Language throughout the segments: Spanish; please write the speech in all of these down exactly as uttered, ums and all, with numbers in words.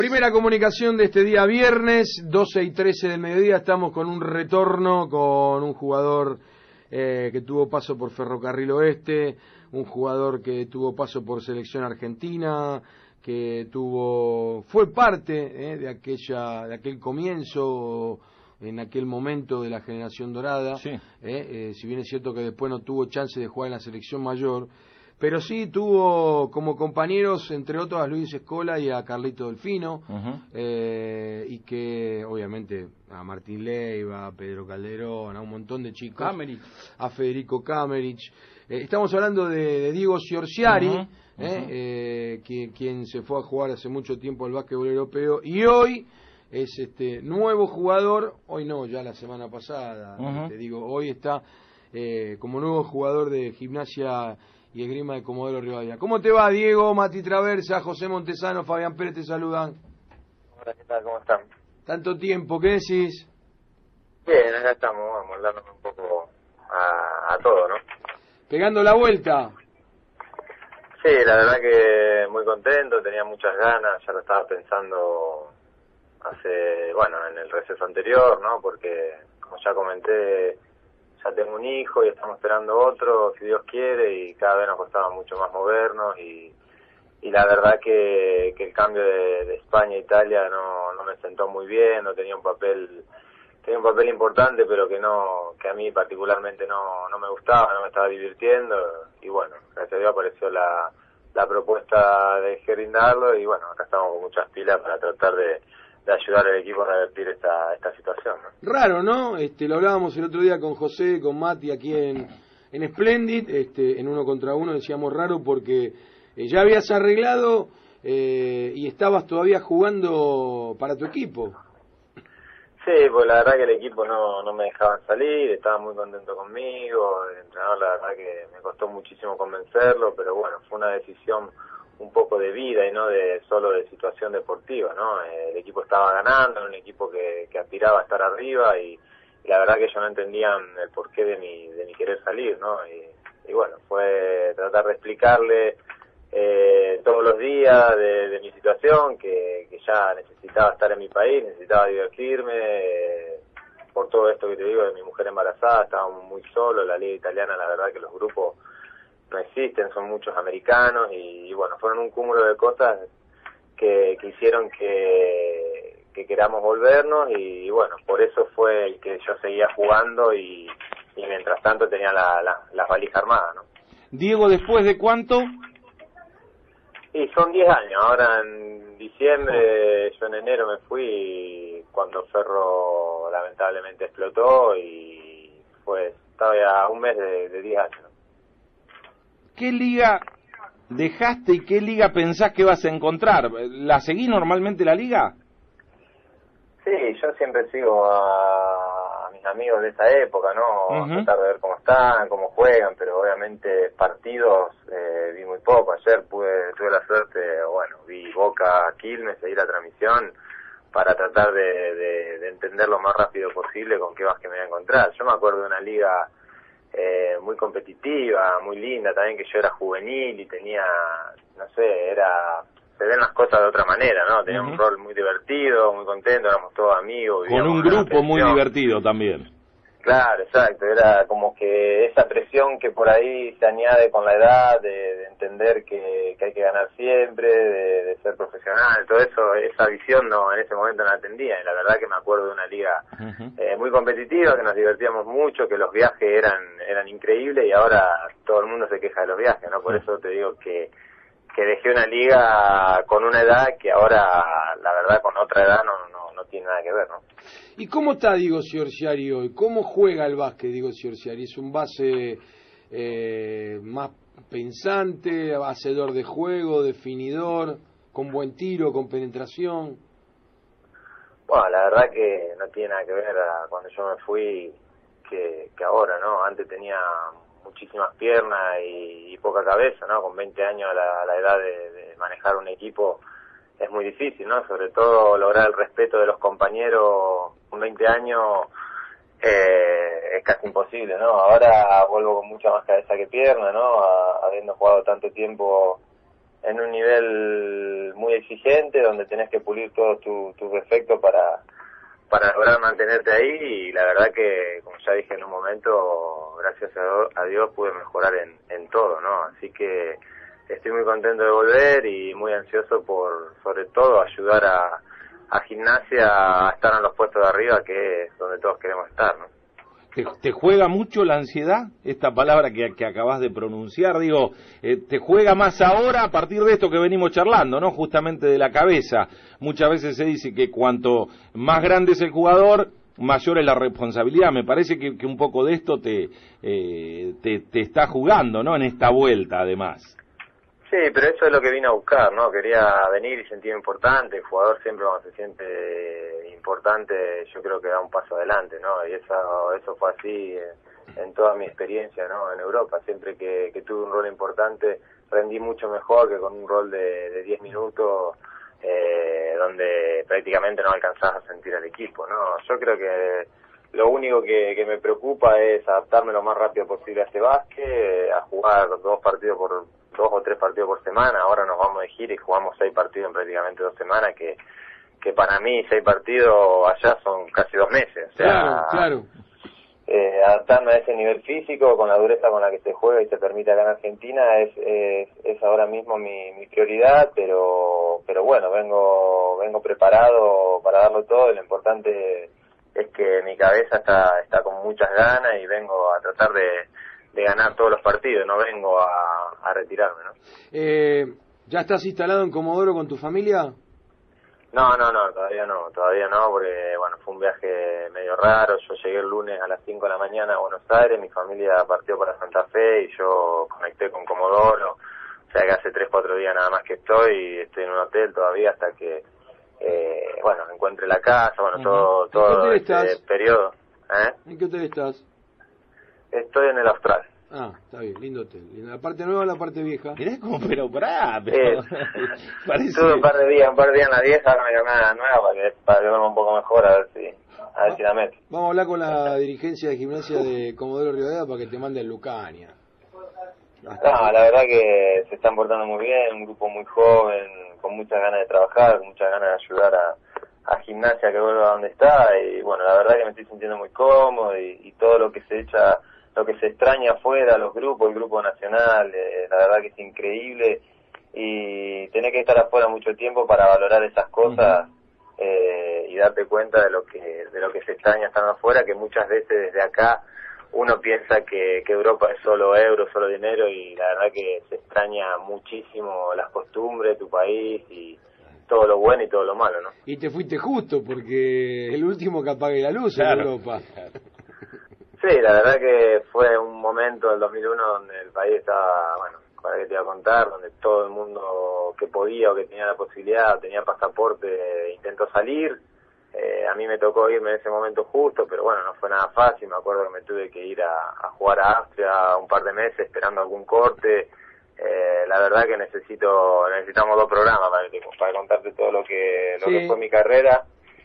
Primera comunicación de este día viernes, doce y trece del mediodía, estamos con un retorno con un jugador eh, que tuvo paso por Ferrocarril Oeste, un jugador que tuvo paso por Selección Argentina, que tuvo fue parte eh, de aquella de aquel comienzo, en aquel momento de la generación dorada, sí. eh, eh, si bien es cierto que después no tuvo chance de jugar en la selección mayor, pero sí tuvo como compañeros, entre otros, a Luis Escola y a Carlito Delfino, Uh-huh. eh, y que obviamente a Martín Leiva, a Pedro Calderón, a un montón de chicos, Camerich. a Federico Camerich. Eh, estamos hablando de, de Diego Sciorciari, Uh-huh. eh, Uh-huh. eh, quien, quien se fue a jugar hace mucho tiempo al básquetbol europeo, y hoy es este nuevo jugador, hoy no, ya la semana pasada, Uh-huh. te digo, hoy está eh, como nuevo jugador de Gimnasia y Esgrima de Comodoro Rivadavia. ¿Cómo te va, Diego? Mati Traversa, José Montesano, Fabián Pérez te saludan. Hola, ¿qué tal? ¿Cómo están? Tanto tiempo, ¿qué decís? Bien, acá estamos, vamos, dándonos un poco a, a todo, ¿no? Pegando la vuelta. Sí, la verdad que muy contento, tenía muchas ganas, ya lo estaba pensando hace, bueno, en el receso anterior, ¿no? Porque, como ya comenté, ya tengo un hijo y estamos esperando otro, si Dios quiere, y cada vez nos costaba mucho más movernos, y, y la verdad que, que el cambio de, de España a Italia no, no me sentó muy bien, no tenía un papel, tenía un papel importante, pero que no, que a mí particularmente no, no me gustaba, no me estaba divirtiendo, y bueno, gracias a Dios apareció la, la propuesta de Gerindarlo, y bueno, acá estamos con muchas pilas para tratar de de ayudar al equipo a revertir esta esta situación, ¿no? Raro, ¿no? Este, lo hablábamos el otro día con José, con Mati aquí en, en Splendid, este, en uno contra uno, decíamos raro porque eh, ya habías arreglado eh, y estabas todavía jugando para tu equipo. Sí, pues la verdad que el equipo no, no me dejaban salir, estaba muy contento conmigo, el entrenador la verdad que me costó muchísimo convencerlo, pero bueno, fue una decisión un poco de vida y no de solo de situación deportiva, ¿no? El equipo estaba ganando, era un equipo que, que aspiraba a estar arriba, y, y la verdad que ellos no entendían el porqué de mi, de mi querer salir, ¿no? Y, y bueno, fue tratar de explicarle eh, todos los días de, de mi situación, que, que ya necesitaba estar en mi país, necesitaba divertirme, eh, por todo esto que te digo de mi mujer embarazada, estábamos muy solos, la liga italiana la verdad que los grupos no existen, son muchos americanos, y, y bueno, fueron un cúmulo de cosas que, que hicieron que, que queramos volvernos, y, y bueno, por eso fue el que yo seguía jugando, y, y mientras tanto tenía la, la, las valijas armadas, ¿no? Diego, ¿después de cuánto? Y son diez años, ahora en diciembre, yo en enero me fui cuando Ferro lamentablemente explotó, y pues estaba ya un mes de, de diez años, ¿no? ¿Qué liga dejaste y qué liga pensás que vas a encontrar? ¿La seguís normalmente la liga? Sí, yo siempre sigo a, a mis amigos de esa época, ¿no? Uh-huh. Tratar de ver cómo están, cómo juegan, pero obviamente partidos eh, vi muy poco. Ayer pude tuve la suerte, bueno, vi Boca Quilmes, seguí la transmisión para tratar de, de, de entender lo más rápido posible con qué básquet me voy a encontrar. Yo me acuerdo de una liga Eh, muy competitiva, muy linda también, que yo era juvenil y tenía, no sé, era, se ven las cosas de otra manera, ¿no? Tenía Uh-huh. un rol muy divertido, muy contento, éramos todos amigos. Con un grupo muy divertido también. Claro, exacto, era como que esa presión que por ahí se añade con la edad, de, de entender que, que hay que ganar siempre, de, de ser profesional, todo eso, esa visión no, en ese momento no la atendía, y la verdad que me acuerdo de una liga Uh-huh. eh, muy competitiva, que nos divertíamos mucho, que los viajes eran eran increíbles, y ahora todo el mundo se queja de los viajes, ¿no? Por eso te digo que, que dejé una liga con una edad que ahora, la verdad, con otra edad no, no, no tiene nada que ver, ¿no? ¿Y cómo está Diego Sciorciari hoy? ¿Cómo juega el básquet Diego Sciorciari? ¿Es un base eh, más pensante, hacedor de juego, definidor, con buen tiro, con penetración? Bueno, la verdad que no tiene nada que ver a cuando yo me fui que, que ahora, ¿no? Antes tenía muchísimas piernas y, y poca cabeza, ¿no? Con veinte años a la, a la edad de, de manejar un equipo es muy difícil, ¿no? Sobre todo lograr el respeto de los compañeros con veinte años eh, es casi imposible, ¿no? Ahora vuelvo con mucha más cabeza que pierna, ¿no? A, habiendo jugado tanto tiempo en un nivel muy exigente, donde tenés que pulir todos tus tu defectos para, para lograr mantenerte ahí, y la verdad que, como ya dije en un momento, gracias a Dios pude mejorar en, en todo, ¿no? Así que estoy muy contento de volver y muy ansioso por, sobre todo, ayudar a, a Gimnasia a estar en los puestos de arriba, que es donde todos queremos estar, ¿no? ¿Te, te juega mucho la ansiedad? Esta palabra que, que acabas de pronunciar, digo, eh, ¿te juega más ahora a partir de esto que venimos charlando, ¿no? Justamente de la cabeza. Muchas veces se dice que cuanto más grande es el jugador, mayor es la responsabilidad. Me parece que, que un poco de esto te, eh, te, te está jugando, ¿no? En esta vuelta, además. Sí, pero eso es lo que vine a buscar, ¿no? Quería venir y sentirme importante. El jugador siempre cuando se siente importante, yo creo que da un paso adelante, ¿no? Y eso, eso fue así en toda mi experiencia, ¿no? En Europa. Siempre que, que tuve un rol importante, rendí mucho mejor que con un rol de, de diez minutos, eh, donde prácticamente no alcanzabas a sentir al equipo, ¿no? Yo creo que lo único que, que me preocupa es adaptarme lo más rápido posible a este básquet, a jugar dos partidos por dos o tres partidos por semana. Ahora nos vamos de gira y jugamos seis partidos en prácticamente dos semanas, que que para mí seis partidos allá son casi dos meses. O sea, claro, claro. Eh, adaptarme a ese nivel físico, con la dureza con la que se juega y se permite acá en Argentina, es, es, es ahora mismo mi, mi prioridad, pero pero bueno, vengo vengo preparado para darlo todo. Y lo importante es que mi cabeza está está con muchas ganas y vengo a tratar de de ganar todos los partidos, no vengo a, a retirarme, ¿no? Eh, ¿Ya estás instalado en Comodoro con tu familia? No, no, no, todavía no, todavía no, porque, bueno, fue un viaje medio raro. Yo llegué el lunes a las cinco de la mañana a Buenos Aires, mi familia partió para Santa Fe y yo conecté con Comodoro, o sea que hace tres, cuatro días nada más que estoy, y estoy en un hotel todavía hasta que, eh, bueno, encuentre la casa, bueno, todo, todo este periodo. ¿Eh? ¿En qué hotel estás? Estoy en el Austral. Ah, está bien, lindo hotel. ¿La parte nueva o la parte vieja? Mirá como, pero pará, pero... Eh, parece... Tuve un par de días, un par de días en la vieja, ahora me llamé a la nueva para que, para que duerma un poco mejor, a ver si, a ver si la meto. Vamos a hablar con la dirigencia de Gimnasia de Comodoro Rivadavia para que te mande el Lucania. Hasta no, la verdad que se están portando muy bien, un grupo muy joven, con muchas ganas de trabajar, con muchas ganas de ayudar a, a Gimnasia que vuelva a donde está, y bueno, la verdad que me estoy sintiendo muy cómodo, y, y todo lo que se echa, lo que se extraña afuera, los grupos, el grupo nacional, eh, la verdad que es increíble, y tenés que estar afuera mucho tiempo para valorar esas cosas, eh, y darte cuenta de lo que de lo que se extraña estando afuera, que muchas veces desde acá uno piensa que, que Europa es solo euro, solo dinero, y la verdad que se extraña muchísimo las costumbres, tu país, y todo lo bueno y todo lo malo, ¿no? Y te fuiste justo, porque el último que apague la luz claro. en Europa. Sí, la verdad que fue un momento del dos mil uno donde el país estaba, bueno, para que te iba a contar, donde todo el mundo que podía o que tenía la posibilidad, tenía pasaporte, intentó salir. Eh, a mí me tocó irme en ese momento justo, pero bueno, no fue nada fácil. Me acuerdo que me tuve que ir a, a jugar a Austria un par de meses esperando algún corte. Eh, la verdad que necesito necesitamos dos programas para, que, para contarte todo lo que lo sí. que fue mi carrera.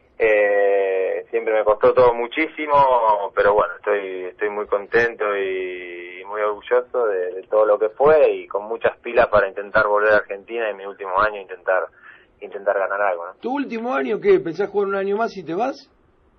Eh, siempre me costó todo muchísimo, pero bueno, estoy estoy muy contento y, y muy orgulloso de, de todo lo que fue, y con muchas pilas para intentar volver a Argentina y en mi último año intentar intentar ganar algo, ¿no? ¿Tu último año qué? ¿Pensás jugar un año más y te vas?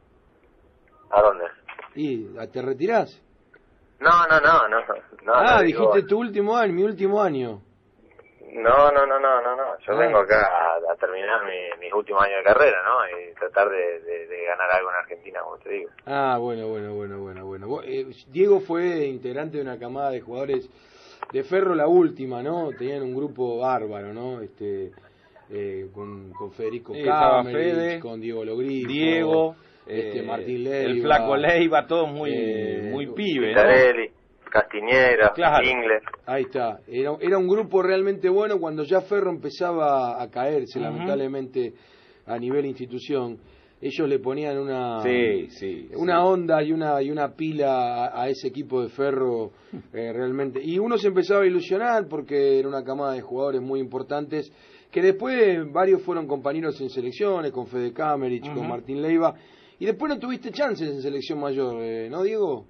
¿A dónde? ¿Y te retirás? No, no, no, no. no ah, no dijiste digo... tu último año, mi último año. No, no, no, no, no, no. Yo ah. vengo acá a, a terminar mi, mis últimos años de carrera, ¿no? Y tratar de, de, de ganar algo en Argentina, como te digo. Ah, bueno, bueno, bueno, bueno, bueno. Eh, Diego fue integrante de una camada de jugadores de Ferro, la última, ¿no? Tenían un grupo bárbaro, ¿no? Este, eh, con, con Federico sí, Cámeres, con Diego Logrifo, Diego, este, eh, Martín Leiva, el Flaco Leiva, todos muy, eh, muy pibe, ¿no? Castiñera, claro. Inglés. Ahí está. Era, era un grupo realmente bueno cuando ya Ferro empezaba a caerse, uh-huh. lamentablemente, a nivel institución. Ellos le ponían una sí, sí, una sí. onda y una y una pila a, a ese equipo de Ferro eh, realmente. Y uno se empezaba a ilusionar porque era una camada de jugadores muy importantes, que después varios fueron compañeros en selecciones, con Fede Cámerich, uh-huh. con Martín Leiva, y después no tuviste chances en selección mayor, eh, ¿no, Diego?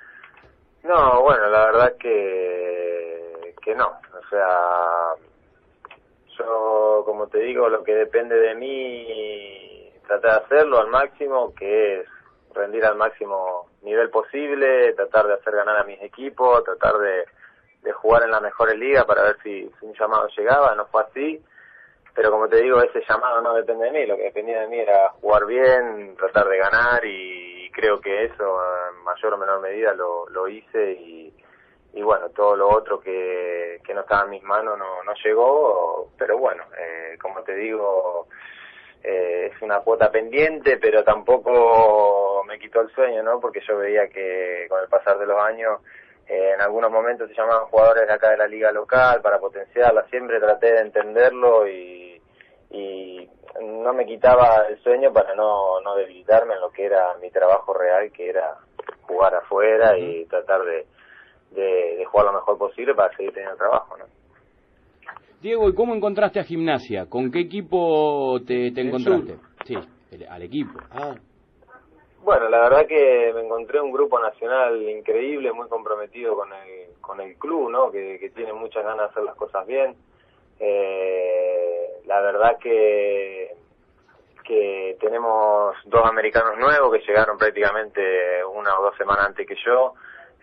No, bueno, la verdad que que no, o sea, Yo, como te digo, lo que depende de mí, tratar de hacerlo al máximo, que es rendir al máximo nivel posible, tratar de hacer ganar a mis equipos, tratar de, de jugar en las mejores ligas para ver si, si un llamado llegaba. No fue así, pero como te digo, ese llamado no depende de mí, lo que dependía de mí era jugar bien, tratar de ganar, y, y creo que eso en mayor o menor medida lo, lo hice, y y bueno, todo lo otro que, que no estaba en mis manos no, no llegó, pero bueno, eh, como te digo, eh, es una cuota pendiente, pero tampoco me quitó el sueño, ¿no? Porque yo veía que con el pasar de los años, eh, en algunos momentos se llamaban jugadores de acá de la liga local para potenciarla, siempre traté de entenderlo y, y no me quitaba el sueño para no, no debilitarme en lo que era mi trabajo real, que era jugar afuera y tratar de De, de jugar lo mejor posible para seguir teniendo trabajo, ¿no? Diego, ¿y cómo encontraste a Gimnasia? ¿Con qué equipo te, te encontraste? Sí, el, al equipo. Ah. Bueno, la verdad que me encontré un grupo nacional increíble, muy comprometido con el con el club, ¿no? Que, que tiene muchas ganas de hacer las cosas bien. Eh, la verdad que que tenemos dos americanos nuevos que llegaron prácticamente una o dos semanas antes que yo.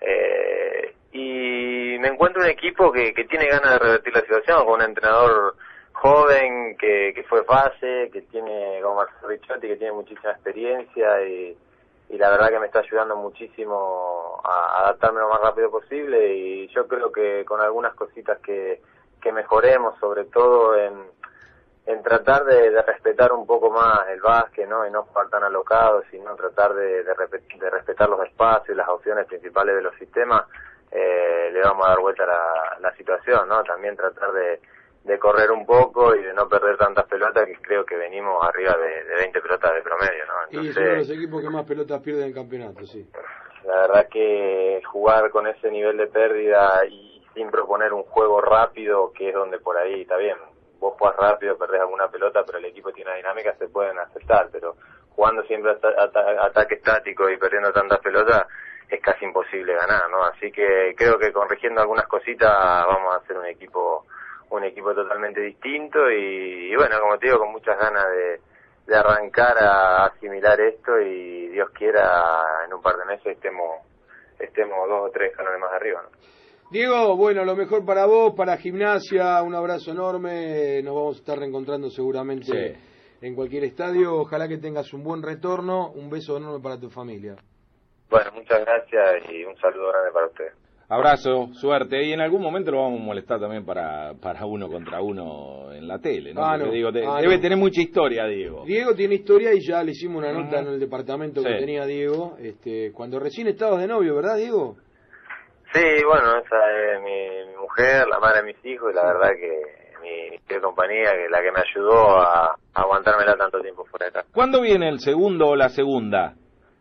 Eh, y me encuentro un equipo que, que tiene ganas de revertir la situación, con un entrenador joven que, que fue fase, que tiene, como Marcelo Ricciotti, que tiene muchísima experiencia, y, y la verdad que me está ayudando muchísimo a adaptarme lo más rápido posible, y yo creo que con algunas cositas que, que mejoremos, sobre todo en, en tratar de, de respetar un poco más el básquet, ¿no? Y no jugar tan alocados, sino tratar de, de, de respetar los espacios y las opciones principales de los sistemas, eh, le vamos a dar vuelta a la, la situación, ¿no? También tratar de, de correr un poco y de no perder tantas pelotas, que creo que venimos arriba de, de veinte pelotas de promedio, ¿no? Y Entonces, son los equipos que más pelotas pierden en campeonato, sí. La verdad que jugar con ese nivel de pérdida y sin proponer un juego rápido, que es donde por ahí está bien, vos jugás rápido, perdés alguna pelota, pero el equipo tiene una dinámica, se pueden aceptar, pero jugando siempre ata ata ataque estático y perdiendo tantas pelotas, es casi imposible ganar, ¿no? Así que creo que corrigiendo algunas cositas vamos a hacer un equipo un equipo totalmente distinto, y, y bueno, como te digo, con muchas ganas de, de arrancar a asimilar esto, y Dios quiera en un par de meses estemos estemos dos o tres escalones más arriba, ¿no? Diego, bueno, lo mejor para vos, para Gimnasia, un abrazo enorme, nos vamos a estar reencontrando seguramente sí. en cualquier estadio, ojalá que tengas un buen retorno, un beso enorme para tu familia. Bueno, muchas gracias y un saludo grande para ustedes. Abrazo, suerte, y en algún momento lo vamos a molestar también para para uno contra uno en la tele, ¿no? Ah, no. Digo, te, ah, debe no. tener mucha historia, Diego. Diego tiene historia, y ya le hicimos una nota uh-huh. en el departamento que sí. tenía Diego, este, cuando recién estabas de novio, ¿verdad, Diego? Sí, bueno, esa es mi, mi mujer, la madre de mis hijos, y la verdad que mi, mi compañía, que la que me ayudó a, a aguantármela tanto tiempo fuera de casa. ¿Cuándo viene el segundo o la segunda?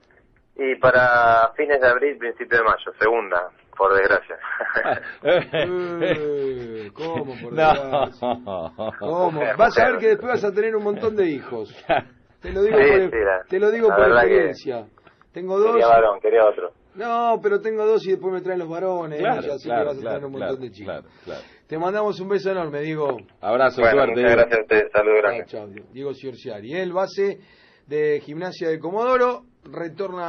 Y para fines de abril, principio de mayo, segunda, por desgracia. eh, ¿Cómo, por no. desgracia? ¿Cómo? Vas a ver que después vas a tener un montón de hijos. Te lo digo sí, por, sí, la, te lo digo por experiencia. Tengo dos. Quería varón, quería otro. No, pero tengo dos y después me traen los varones, claro, así claro, que vas a claro, tener un montón claro, de chicos. Claro, claro. Te mandamos un beso enorme, Diego. Abrazo, bueno, suerte. Muchas gracias a ustedes, saludos grandes. Chao, chao. Diego Ciorciari, el base de Gimnasia de Comodoro, retorna